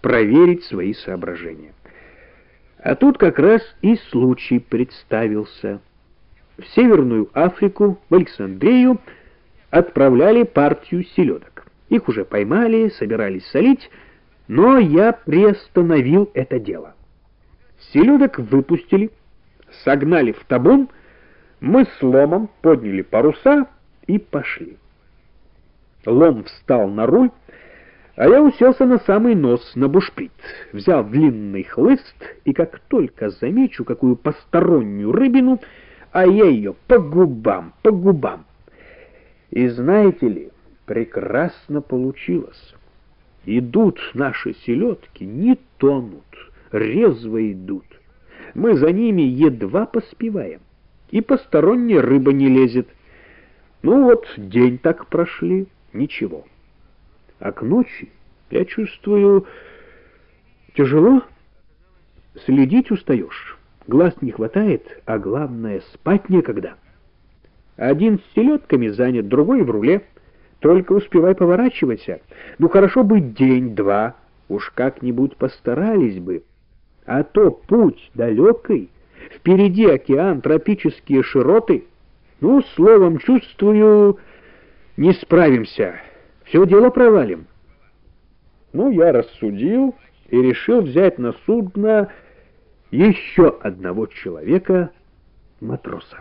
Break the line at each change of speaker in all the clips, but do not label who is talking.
проверить свои соображения. А тут как раз и случай представился. В Северную Африку, в Александрию, отправляли партию селедок. Их уже поймали, собирались солить, но я приостановил это дело. Селедок выпустили, согнали в табун, мы с Ломом подняли паруса и пошли. Лом встал на руль, а я уселся на самый нос, на бушприт, взял длинный хлыст, и как только замечу какую постороннюю рыбину, а я ее по губам, по губам. И знаете ли, прекрасно получилось. Идут наши селедки, не тонут, резво идут. Мы за ними едва поспеваем, и посторонняя рыба не лезет. Ну вот, день так прошли, ничего. А к ночи, я чувствую, тяжело, следить устаешь, глаз не хватает, а главное, спать некогда. Один с селедками занят, другой в руле, только успевай поворачиваться. Ну хорошо бы день-два, уж как-нибудь постарались бы. А то путь далекий, впереди океан, тропические широты. Ну, словом, чувствую, не справимся, все дело провалим. Ну, я рассудил и решил взять на судно еще одного человека, матроса.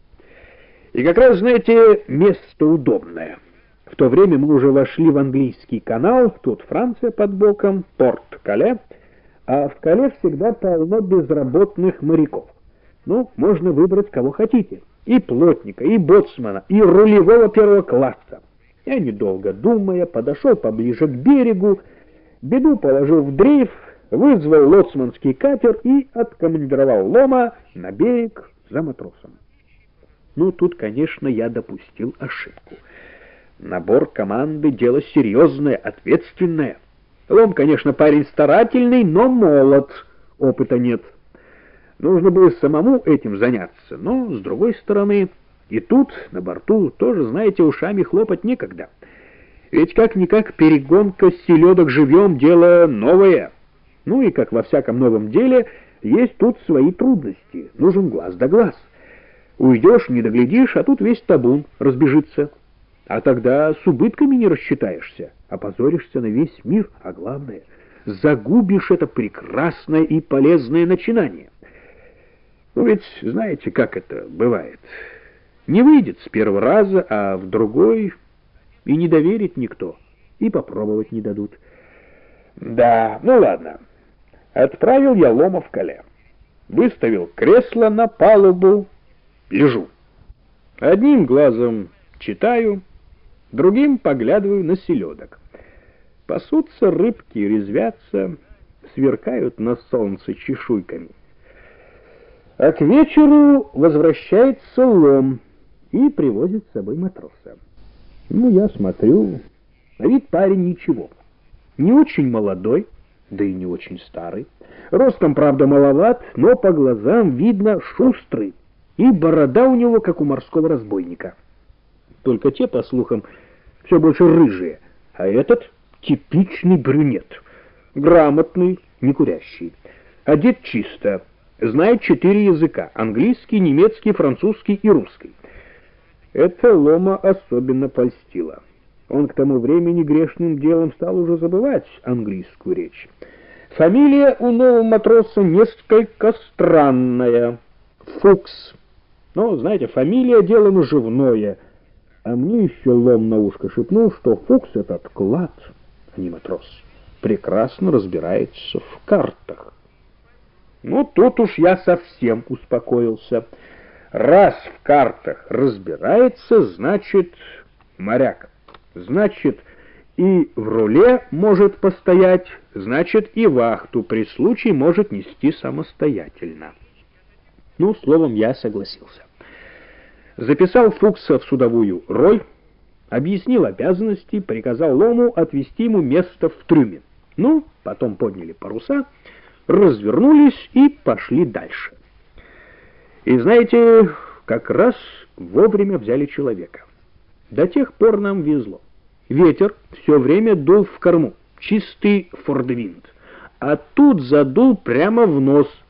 И как раз, знаете, место удобное. В то время мы уже вошли в английский канал, тут Франция под боком, порт Кале, а в Кале всегда полно безработных моряков. Ну, можно выбрать кого хотите. И плотника, и боцмана, и рулевого первого класса. Я, недолго думая, подошел поближе к берегу, беду положил в дрейф, вызвал лоцманский катер и откомандировал Лома на берег за матросом. Ну, тут, конечно, я допустил ошибку. Набор команды — дело серьезное, ответственное. Лом, конечно, парень старательный, но молод, опыта нет. Нужно было самому этим заняться, но, с другой стороны, и тут, на борту, тоже, знаете, ушами хлопать некогда. Ведь как-никак перегонка селедок живьем — дело новое. Ну и, как во всяком новом деле, есть тут свои трудности, нужен глаз да глаз. Уйдешь, не доглядишь, а тут весь табун разбежится. А тогда с убытками не рассчитаешься, опозоришься на весь мир, а главное, загубишь это прекрасное и полезное начинание. Ну ведь знаете, как это бывает. Не выйдет с первого раза, а в другой и не доверит никто, и попробовать не дадут. Да, ну ладно. Отправил я Лома в Кале. Выставил кресло на палубу, лежу. Одним глазом читаю, другим поглядываю на селедок. Пасутся рыбки, резвятся, сверкают на солнце чешуйками. А к вечеру возвращается Лом и привозит с собой матроса. Ну, я смотрю, на вид парень ничего. Не очень молодой, да и не очень старый. Ростом, правда, маловат, но по глазам видно шустрый. И борода у него, как у морского разбойника. Только те, по слухам, все больше рыжие, а этот типичный брюнет. Грамотный, не курящий. Одет чисто, знает 4 языка: английский, немецкий, французский и русский. Это Лома особенно польстило. Он к тому времени грешным делом стал уже забывать английскую речь. Фамилия у нового матроса несколько странная — Фукс. Но, знаете, фамилия — дело наживное. А мне еще Лом на ушко шепнул, что Фукс — этот клад, а не матрос. Прекрасно разбирается в картах. Ну, тут уж я совсем успокоился. Раз в картах разбирается, значит, моряк. Значит, и в руле может постоять, значит, и вахту при случае может нести самостоятельно. Ну, словом, я согласился. Записал Фукса в судовую роль, объяснил обязанности, приказал Лому отвести ему место в трюме. Ну, потом подняли паруса, развернулись и пошли дальше. И знаете, как раз вовремя взяли человека. До тех пор нам везло. Ветер все время дул в корму, чистый фордвинд, а тут задул прямо в нос.